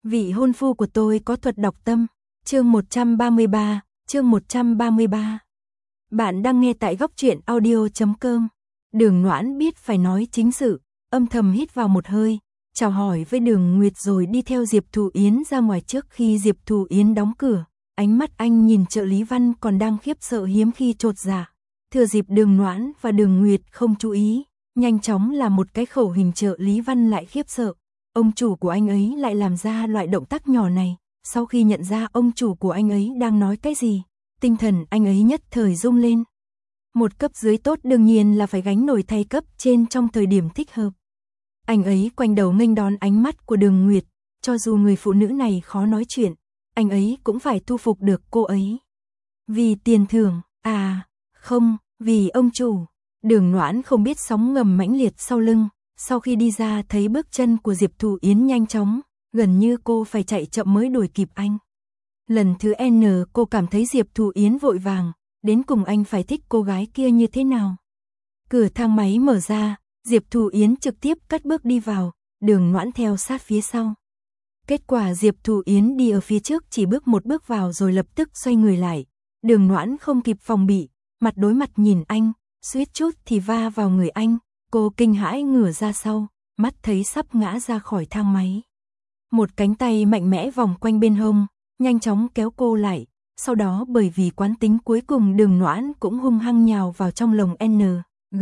Vị hôn phu của tôi có thuật đọc tâm. Chương 133, chương 133. Bạn đang nghe tại góc truyện audio.com. Đường Noãn biết phải nói chính sự, âm thầm hít vào một hơi, chào hỏi với Đường Nguyệt rồi đi theo Diệp Thù Yến ra ngoài. Trước khi Diệp Thù Yến đóng cửa, ánh mắt anh nhìn trợ lý Văn còn đang khiếp sợ hiếm khi chột dạ. Thừa dịp Đường Noãn và Đường Nguyệt không chú ý, nhanh chóng làm một cái khẩu hình. Trợ lý Văn lại khiếp sợ. Ông chủ của anh ấy lại làm ra loại động tác nhỏ này. Sau khi nhận ra ông chủ của anh ấy đang nói cái gì, tinh thần anh ấy nhất thời rung lên. Một cấp dưới tốt đương nhiên là phải gánh nổi thay cấp trên trong thời điểm thích hợp. Anh ấy quanh đầu nghênh đón ánh mắt của Đường Nguyệt, cho dù người phụ nữ này khó nói chuyện, anh ấy cũng phải thu phục được cô ấy. Vì tiền thưởng, không, vì ông chủ. Đường Noãn không biết sóng ngầm mãnh liệt sau lưng. Sau khi đi ra thấy bước chân của Diệp Thù Yến nhanh chóng, gần như cô phải chạy chậm mới đuổi kịp anh. Lần thứ N cô cảm thấy Diệp Thù Yến vội vàng, đến cùng anh phải thích cô gái kia như thế nào. Cửa thang máy mở ra, Diệp Thù Yến trực tiếp cất bước đi vào, Đường Noãn theo sát phía sau. Kết quả Diệp Thù Yến đi ở phía trước chỉ bước một bước vào rồi lập tức xoay người lại. Đường Noãn không kịp phòng bị, mặt đối mặt nhìn anh, suýt chút thì va vào người anh. Cô kinh hãi ngửa ra sau, mắt thấy sắp ngã ra khỏi thang máy. Một cánh tay mạnh mẽ vòng quanh bên hông, nhanh chóng kéo cô lại. Sau đó bởi vì quán tính cuối cùng Đường Noãn cũng hung hăng nhào vào trong lồng N, G,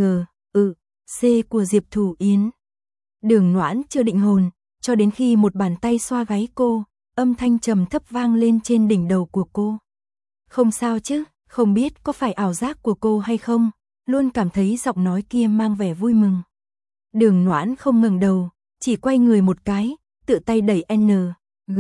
C của Diệp Thù Yến. Đường Noãn chưa định hồn, cho đến khi một bàn tay xoa gáy cô, âm thanh trầm thấp vang lên trên đỉnh đầu của cô. Không sao chứ, không biết có phải ảo giác của cô hay không, luôn cảm thấy giọng nói kia mang vẻ vui mừng. Đường Noãn không ngẩng đầu, chỉ quay người một cái, tự tay đẩy N, G,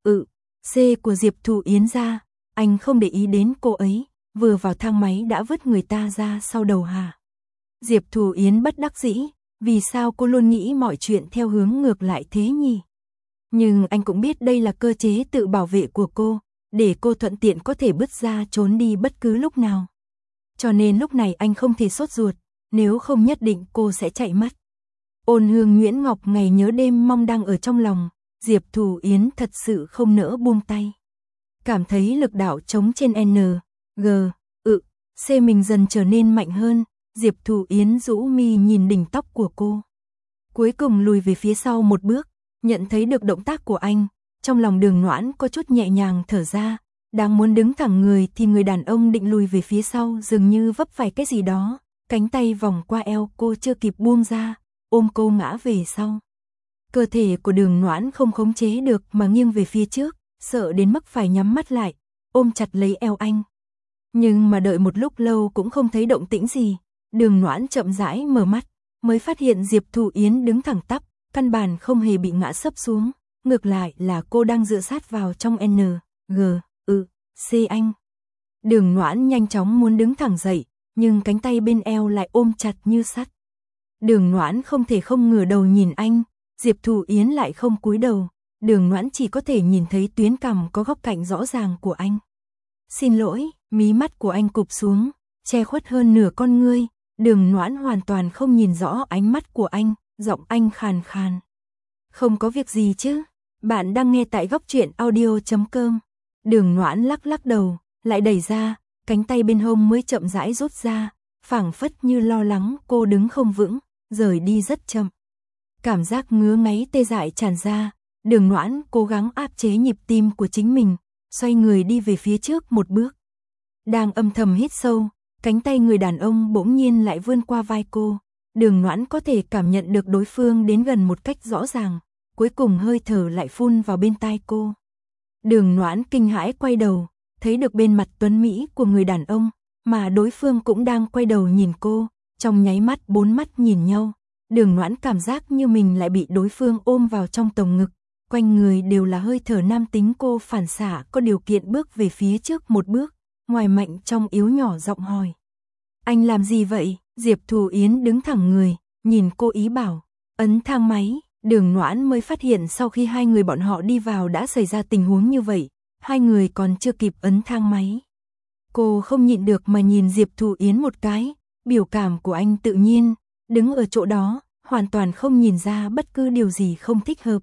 C của Diệp Thù Yến ra. Anh không để ý đến cô ấy, vừa vào thang máy đã vứt người ta ra sau đầu hả? Diệp Thù Yến bất đắc dĩ, vì sao cô luôn nghĩ mọi chuyện theo hướng ngược lại thế nhỉ? Nhưng anh cũng biết đây là cơ chế tự bảo vệ của cô, để cô thuận tiện có thể bứt ra trốn đi bất cứ lúc nào. Cho nên lúc này anh không thể sốt ruột, nếu không nhất định cô sẽ chạy mất. Ôn hương Nguyễn Ngọc ngày nhớ đêm mong đang ở trong lòng, Diệp Thù Yến thật sự không nỡ buông tay. Cảm thấy lực đạo trống trên N, G, C mình dần trở nên mạnh hơn, Diệp Thù Yến rũ mi nhìn đỉnh tóc của cô. Cuối cùng lùi về phía sau một bước, nhận thấy được động tác của anh, trong lòng Đường Noãn có chút nhẹ nhàng thở ra. Đang muốn đứng thẳng người thì người đàn ông định lùi về phía sau dường như vấp phải cái gì đó, cánh tay vòng qua eo cô chưa kịp buông ra, ôm cô ngã về sau. Cơ thể của Đường Noãn không khống chế được mà nghiêng về phía trước, sợ đến mức phải nhắm mắt lại, ôm chặt lấy eo anh. Nhưng mà đợi một lúc lâu cũng không thấy động tĩnh gì, Đường Noãn chậm rãi mở mắt, mới phát hiện Diệp Thù Yến đứng thẳng tắp, căn bản không hề bị ngã sấp xuống, ngược lại là cô đang dựa sát vào trong N, G, C anh. Đường Noãn nhanh chóng muốn đứng thẳng dậy, nhưng cánh tay bên eo lại ôm chặt như sắt. Đường Noãn không thể không ngửa đầu nhìn anh, Diệp Thù Yến lại không cúi đầu, Đường Noãn chỉ có thể nhìn thấy tuyến cằm có góc cạnh rõ ràng của anh. Xin lỗi, mí mắt của anh cụp xuống, che khuất hơn nửa con ngươi, Đường Noãn hoàn toàn không nhìn rõ ánh mắt của anh, giọng anh khàn khàn. Không có việc gì chứ, bạn đang nghe tại góc truyện audio.com. Đường Noãn lắc lắc đầu, lại đẩy ra, cánh tay bên hông mới chậm rãi rút ra, phảng phất như lo lắng cô đứng không vững, rời đi rất chậm. Cảm giác ngứa ngáy tê dại tràn ra, Đường Noãn cố gắng áp chế nhịp tim của chính mình, xoay người đi về phía trước một bước. Đang âm thầm hít sâu, cánh tay người đàn ông bỗng nhiên lại vươn qua vai cô, Đường Noãn có thể cảm nhận được đối phương đến gần một cách rõ ràng, cuối cùng hơi thở lại phun vào bên tai cô. Đường Noãn kinh hãi quay đầu, thấy được bên mặt tuấn mỹ của người đàn ông, mà đối phương cũng đang quay đầu nhìn cô, trong nháy mắt bốn mắt nhìn nhau. Đường Noãn cảm giác như mình lại bị đối phương ôm vào trong lồng ngực, quanh người đều là hơi thở nam tính. Cô phản xạ có điều kiện bước về phía trước một bước, ngoài mạnh trong yếu nhỏ giọng hỏi. Anh làm gì vậy? Diệp Thù Yến đứng thẳng người, nhìn cô ý bảo, ấn thang máy. Đường Noãn mới phát hiện sau khi hai người bọn họ đi vào đã xảy ra tình huống như vậy, hai người còn chưa kịp ấn thang máy. Cô không nhịn được mà nhìn Diệp Thù Yến một cái, biểu cảm của anh tự nhiên, đứng ở chỗ đó, hoàn toàn không nhìn ra bất cứ điều gì không thích hợp,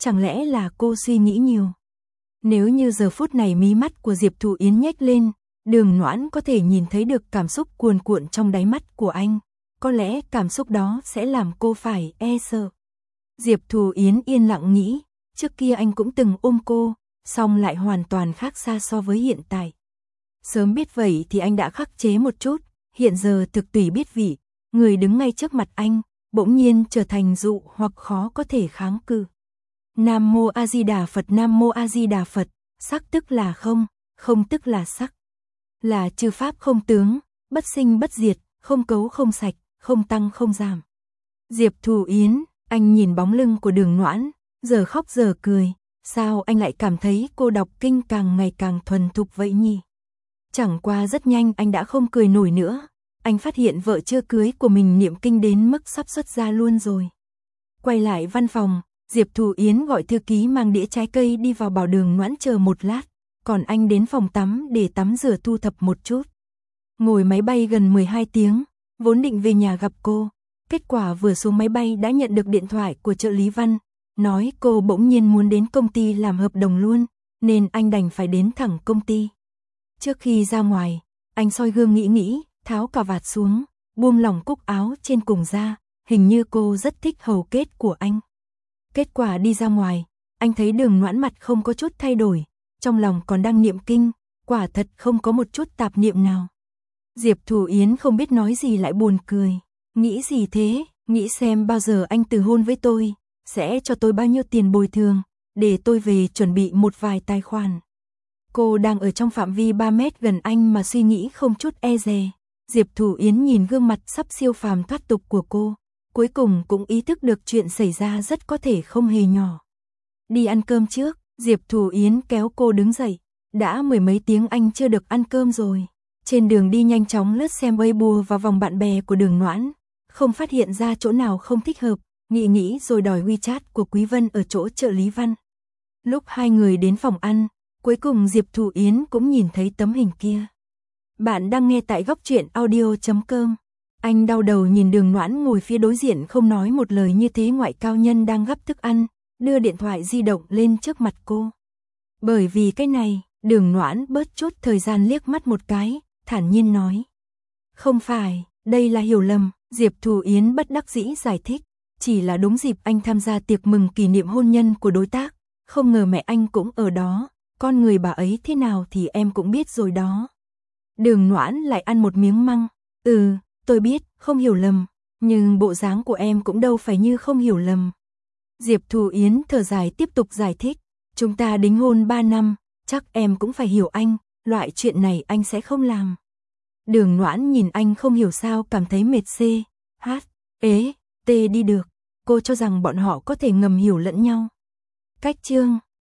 chẳng lẽ là cô suy nghĩ nhiều? Nếu như giờ phút này mí mắt của Diệp Thụ Yến nhếch lên, Đường Noãn có thể nhìn thấy được cảm xúc cuồn cuộn trong đáy mắt của anh, có lẽ cảm xúc đó sẽ làm cô phải e sợ. Diệp Thụ Yến yên lặng nghĩ, trước kia anh cũng từng ôm cô, song lại hoàn toàn khác xa so với hiện tại. Sớm biết vậy thì anh đã khắc chế một chút, hiện giờ thực tùy biết vị, người đứng ngay trước mặt anh, bỗng nhiên trở thành dụ hoặc khó có thể kháng cự. Nam Mô A Di Đà Phật, Nam Mô A Di Đà Phật, sắc tức là không, không tức là sắc. Là chư pháp không tướng, bất sinh bất diệt, không cấu không sạch, không tăng không giảm. Diệp Thụ Yến, anh nhìn bóng lưng của Đường Noãn, giờ khóc giờ cười, sao anh lại cảm thấy cô đọc kinh càng ngày càng thuần thục vậy nhỉ? Chẳng qua rất nhanh anh đã không cười nổi nữa, anh phát hiện vợ chưa cưới của mình niệm kinh đến mức sắp xuất gia luôn rồi. Quay lại văn phòng, Diệp Thụ Yến gọi thư ký mang đĩa trái cây đi vào bảo Đường Noãn chờ một lát, còn anh đến phòng tắm để tắm rửa thu thập một chút. Ngồi máy bay gần 12 tiếng, vốn định về nhà gặp cô, kết quả vừa xuống máy bay đã nhận được điện thoại của trợ lý Văn, nói cô bỗng nhiên muốn đến công ty làm hợp đồng luôn, nên anh đành phải đến thẳng công ty. Trước khi ra ngoài, anh soi gương nghĩ, tháo cà vạt xuống, buông lỏng cúc áo trên cùng ra, hình như cô rất thích hầu kết của anh. Kết quả đi ra ngoài, anh thấy Đường Noãn mặt không có chút thay đổi, trong lòng còn đang niệm kinh, quả thật không có một chút tạp niệm nào. Diệp Thụ Yến không biết nói gì lại buồn cười, nghĩ gì thế, nghĩ xem bao giờ anh từ hôn với tôi, sẽ cho tôi bao nhiêu tiền bồi thường, để tôi về chuẩn bị một vài tài khoản. Cô đang ở trong phạm vi 3 mét gần anh mà suy nghĩ không chút e dè. Diệp Thụ Yến nhìn gương mặt sắp siêu phàm thoát tục của cô, cuối cùng cũng ý thức được chuyện xảy ra rất có thể không hề nhỏ. Đi ăn cơm trước, Diệp Thụ Yến kéo cô đứng dậy, đã mười mấy tiếng anh chưa được ăn cơm rồi. Trên đường đi nhanh chóng lướt xem Weibo và vòng bạn bè của Đường Noãn, không phát hiện ra chỗ nào không thích hợp, nghĩ rồi đòi WeChat của Quý Vân ở chỗ trợ lý Văn. Lúc hai người đến phòng ăn, cuối cùng Diệp Thụ Yến cũng nhìn thấy tấm hình kia. Bạn đang nghe tại góc truyện audio.com. Anh đau đầu nhìn Đường Noãn ngồi phía đối diện không nói một lời như thế ngoại cao nhân đang gắp thức ăn, đưa điện thoại di động lên trước mặt cô. Bởi vì cái này, Đường Noãn bớt chút thời gian liếc mắt một cái, thản nhiên nói. Không phải, đây là hiểu lầm, Diệp Thụ Yến bất đắc dĩ giải thích, chỉ là đúng dịp anh tham gia tiệc mừng kỷ niệm hôn nhân của đối tác, không ngờ mẹ anh cũng ở đó, con người bà ấy thế nào thì em cũng biết rồi đó. Đường Noãn lại ăn một miếng măng, tôi biết, không hiểu lầm, nhưng bộ dáng của em cũng đâu phải như không hiểu lầm. Diệp Thụ Yến thở dài tiếp tục giải thích, chúng ta đính hôn 3 năm, chắc em cũng phải hiểu anh, loại chuyện này anh sẽ không làm. Đường Noãn nhìn anh không hiểu sao cảm thấy mệt đi được, cô cho rằng bọn họ có thể ngầm hiểu lẫn nhau. Cách chương